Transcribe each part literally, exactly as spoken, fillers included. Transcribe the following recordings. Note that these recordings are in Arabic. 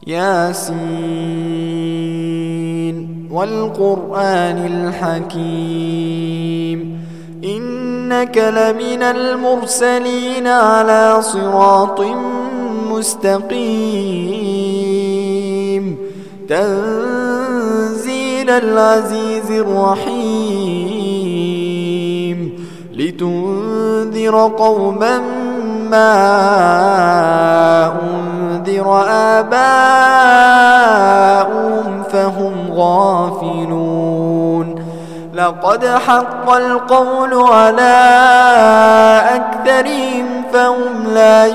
ياسين والقرآن الحكيم إنك لمن المرسلين على صراط مستقيم تنزيل العزيز الرحيم لتنذر قوما ما أنذر آباؤهم فهم غافلون لقد حق القول على أكثرهم فهم لا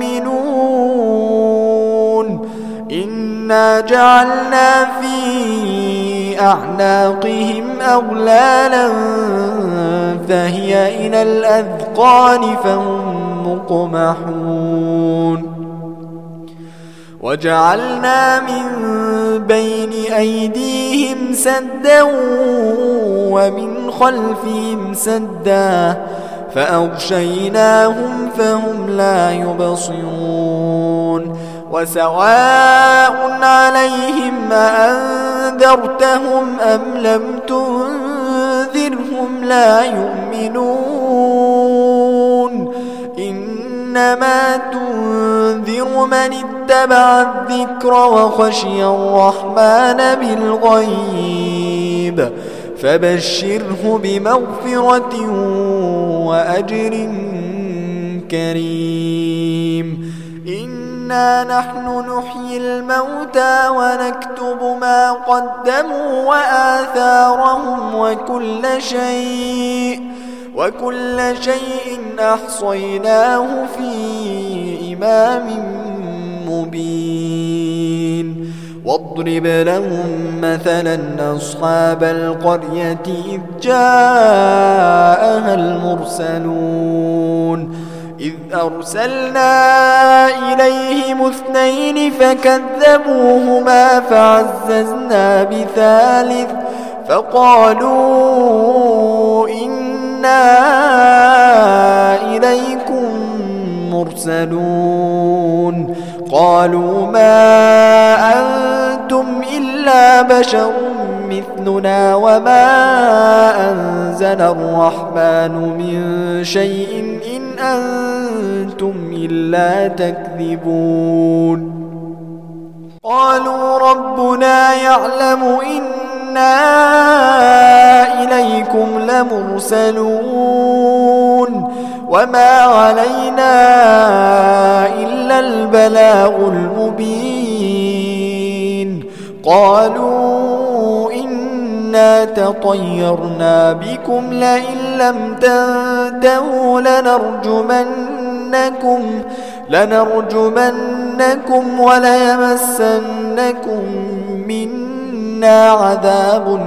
يؤمنون إنا جعلنا في أعناقهم أغلالا فهي إلى الأذقان فهم مقمحون وجعلنا من بين أيديهم سدا ومن خلفهم سدا فأغشيناهم فهم لا يبصرون وسواء عليهم أأنذرتهم أم لم تنذرهم لا يؤمنون إنما تنذر من اتبع الذكر وخشي الرحمن بالغيب فبشره بمغفرة وأجر كريم إنا نحن نحيي الموتى ونكتب ما قدموا وآثارهم وكل شيء وكل شيء أحصيناه في إمام مبين واضرب لهم مثلا أصحاب القرية إذ جاءها المرسلون إذ أرسلنا إليهم اثنين فكذبوهما فعززنا بثالث فقالوا إنا إليكم مرسلون قالوا ما أنتم إلا بشر مثلنا وما أنزل الرحمن من شيء إن أنتم إلا تكذبون قالوا ربنا يعلم إنا إليكم لمرسلون وما علينا إلا البلاغ المبين قالوا إنا تطيرنا بكم لئن لم تنتهوا لنرجمنكم لنرجمنكم وليمسنكم منا عذاب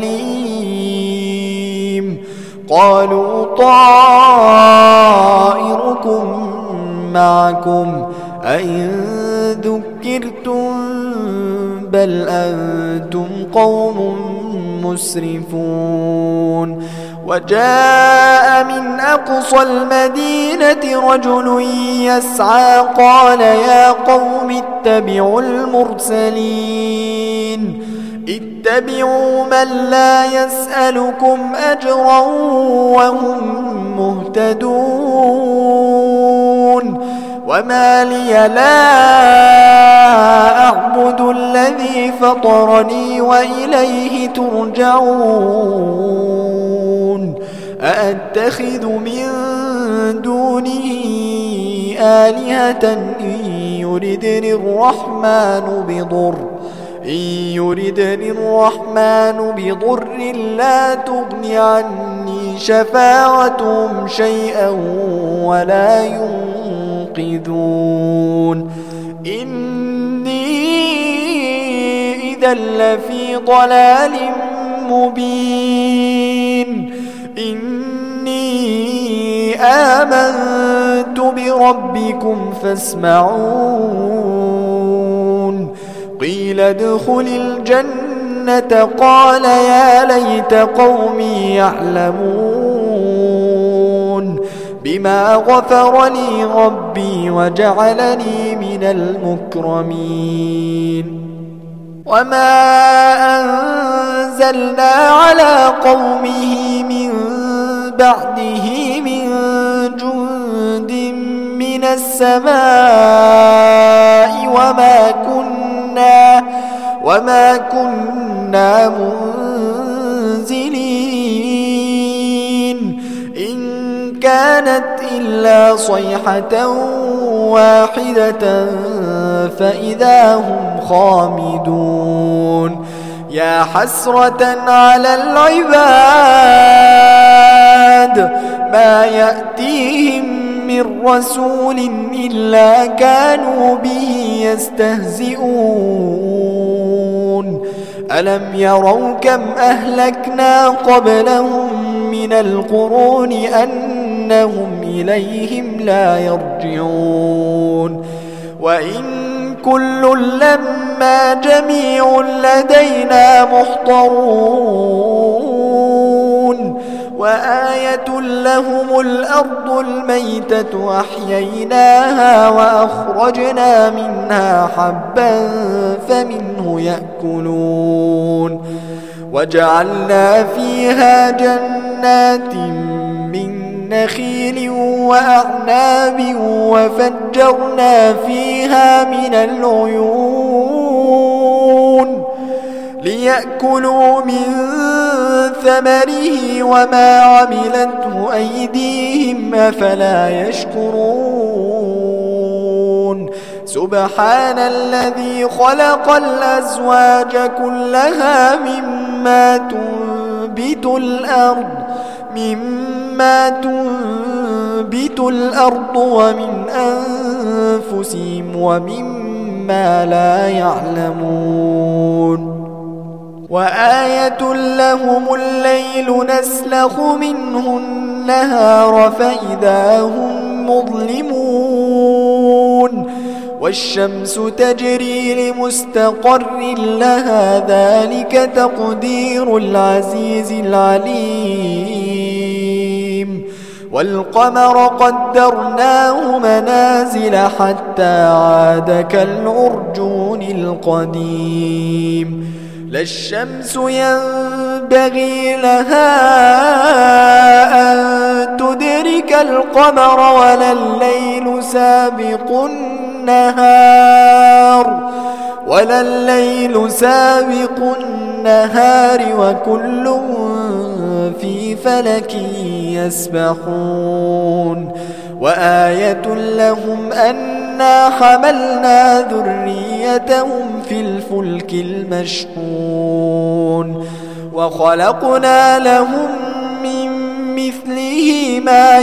أليم قالوا طائركم معكم أئن ذكرتم بل أنتم قوم مسرفون وجاء من أقصى المدينة رجل يسعى قال يا قوم اتبعوا المرسلين اتبعوا من لا يسألكم أجرا وهم مهتدون وما لي لا أعبد الذي فطرني وإليه ترجعون أأتخذ من دونه آلهة إن يردني الرحمن بضر إن يردني الرحمن بضر لا تغن عني شفاعتهم شيئا ولا ينقذون إني إذا لفي ضلال مبين إني آمنت بربكم فاسمعون قيل ادخل الجنة قال يا ليت قومي يعلمون بما غفر لي ربي وجعلني من المكرمين وما أنزلنا على قومه من بعده من جند من السماء وما كنا وما كنا منزلين إن كانت إلا صيحة واحدة فإذا هم خامدون يا حسرة على العباد ما يأتيهم من رسول إلا كانوا به يستهزئون ألم يروا كم أهلكنا قبلهم من القرون أنهم إليهم لا يرجعون وإن كل لما جميع لدينا محضرون وآية لهم الأرض الميتة أحييناها وأخرجنا منها حبا فمنه يأكلون وجعلنا فيها جنات من نخيل وأعناب وفجرنا فيها من العيون ليأكلوا من ثمره وما عملته أيديهم أفلا يشكرون سبحان الذي خلق الأزواج كلها مما تنبت الأرض مما تنبت الأرض ومن أنفسهم ومما لا يعلمون وآية لهم الليل نسلخ منه النهار فإذا هم مظلمون والشمس تجري لمستقر لها ذلك تقدير العزيز العليم والقمر قدرناه منازل حتى عاد كالعرجون القديم لا الشمس ينبغي لها أن تدرك القمر ولا الليل سابق النهار ولا الليل سابق النهار وكل في فلك يسبحون وآية لهم أنا حملنا ذريتهم في الفلك المشحون وخلقنا لهم من مثله ما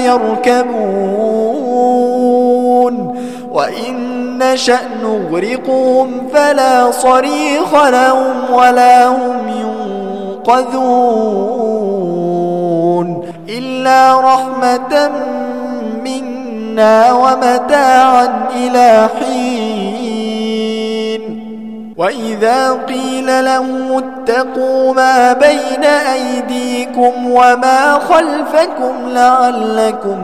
يركبون وإن نشأ نغرقهم فلا صريخ لهم ولا هم ينقذون إلا رحمة منا ومتاعا إلى حين وإذا قيل لهم اتقوا ما بين أيديكم وما خلفكم لعلكم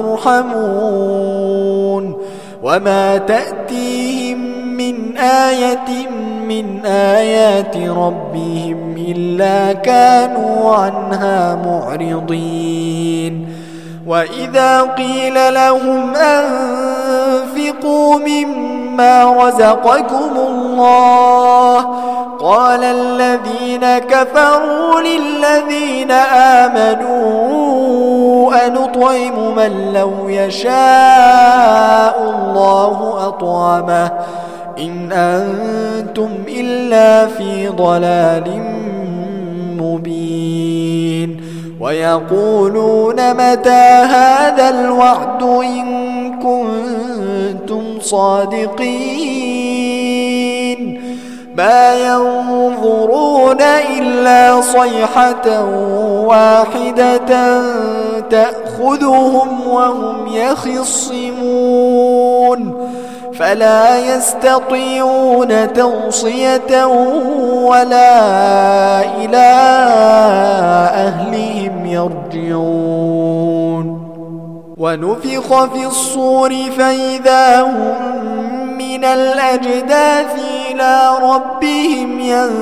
ترحمون وما تأتيهم من آية من آيات ربهم إلا كانوا عنها معرضين وإذا قيل لهم أنفقوا مما رزقكم الله قال الذين كفروا للذين آمنوا أنطعم من لو يشاء الله أطعمه إن أنتم إلا في ضلال مبين ويقولون متى هذا الوعد إن كنتم صادقين ما ينظرون إلا صيحة واحدة تأخذهم وهم يخصمون فلا يستطيعون توصية ولا إلى أهلهم يرجعون ونفخ في الصور فإذا هم من الأجداث إلى ربهم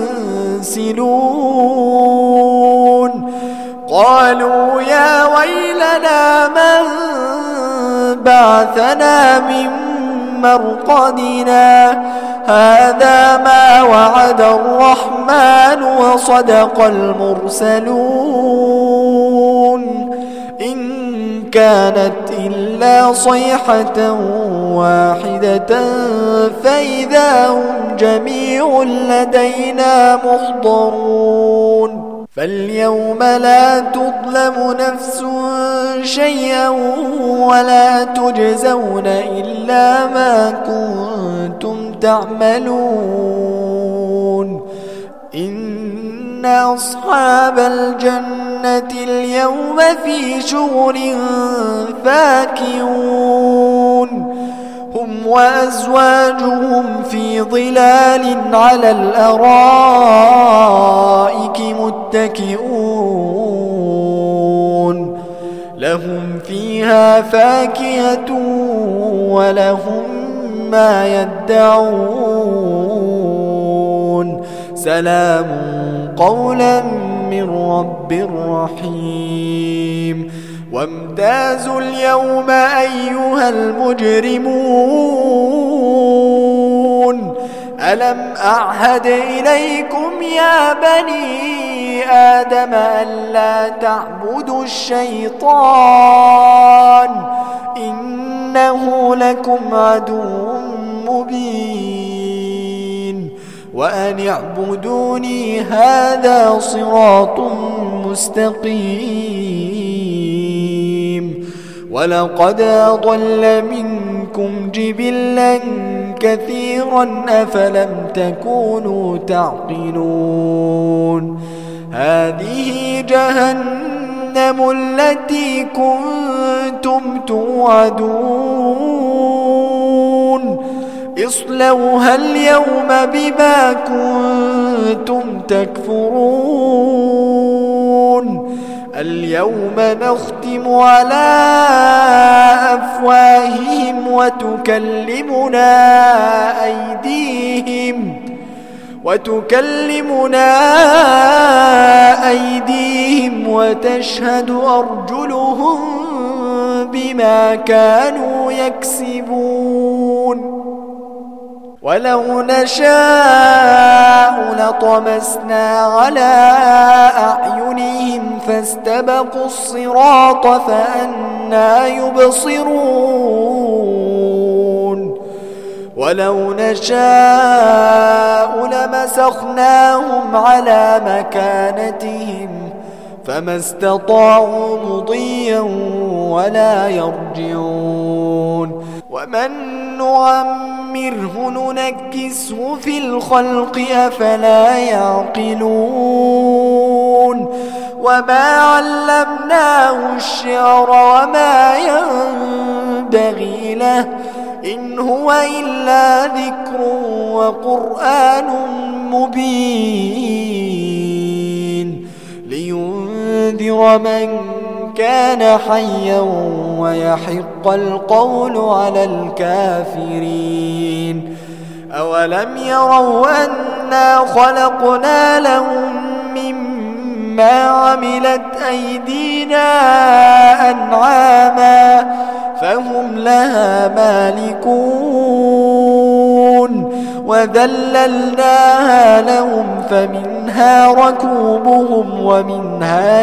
ينسلون قالوا يا ويلنا من بعثنا من مرقدنا هذا ما وعد الرحمن وصدق المرسلون إن كانت إلا صيحة واحدة فإذا هم جميع لدينا محضرون فاليوم لا تظلم نفس شيئا ولا تجزون إلا ما كنتم تعملون إن أصحاب الجنة اليوم في شغل فاكهون هم وأزواجهم في ظلال على الأرائك متكئون لهم فيها فاكهة ولهم ما يدعون سلام قولا من رب رحيم وامتازوا اليوم أيها المجرمون ألم أعهد إليكم يا بني آدم ألا تعبدوا الشيطان إنه لكم عدو مبين وأن اعبدوني هذا صراط مستقيم ولقد أضل منكم جبلا كثيرا أفلم تكونوا تعقلون هذه جهنم التي كنتم توعدون اصلوها اليوم بما كنتم تكفرون اليوم نختم على أفواههم وتكلمنا أيديهم وتكلمنا أيديهم وتشهد أرجلهم بما كانوا يكسبون ولو نشاء لطمسنا على أعينهم فاستبقوا الصراط فأنى يبصرون ولو نشاء لمسخناهم على مكانتهم فما استطاعوا مضيا ولا يرجعون ومن نعمره ننكسه في الخلق أفلا يعقلون وما علمناه الشعر وما ينبغي له إن هو إلا ذكر وقرآن مبين لينذر من كان حيا ويحق القول على الكافرين أولم يروا أنا خلقنا لهم مما عملت أيدينا أنعاما فهم لها مالكون وذللناها لهم فمنها ركوبهم ومنها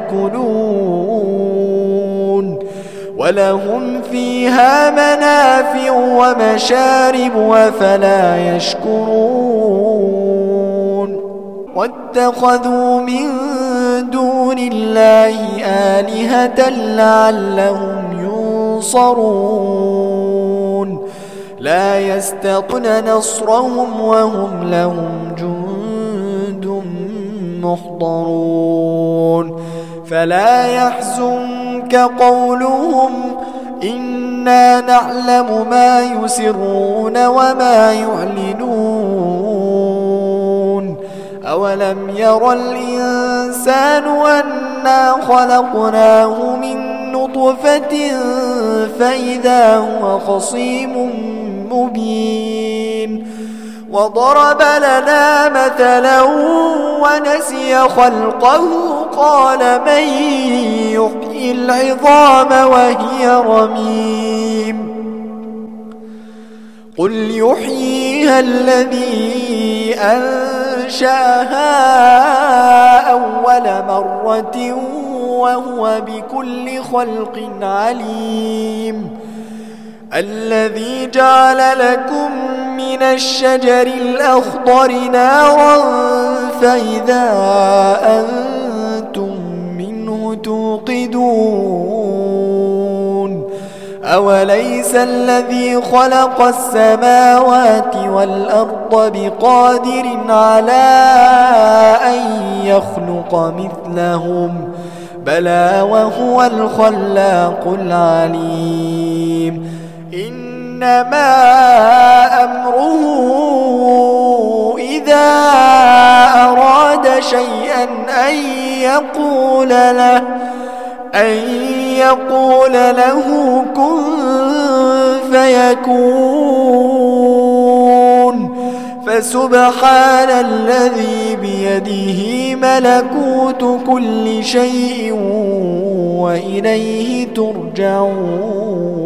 يأكلون ولهم فيها منافع ومشارب وفلا يشكرون واتخذوا من دون الله آلهة لعلهم ينصرون لا يستطيعون نصرهم وهم لهم جند محضرون فلا يحزنك قولهم إنا نعلم ما يسرون وما يعلنون أولم يرى الإنسان أنا خلقناه من نطفة فإذا هو خصيم مبين وضرب لنا مثلا ونسي خلقه قال من يحيي العظام وهي رميم قل يحييها الذي أنشأها أول مرة وهو بكل خلق عليم الذي جعل لكم من الشجر الأخضر نارا فإذا أنتم منه توقدون أوليس الذي خلق السماوات والأرض بقادر على أن يخلق مثلهم بلى وهو الخلاق العليم إنما أمره إذا أراد شيئا أن يقول له أن يقول له كن فيكون فسبحان الذي بيده ملكوت كل شيء وإليه ترجعون.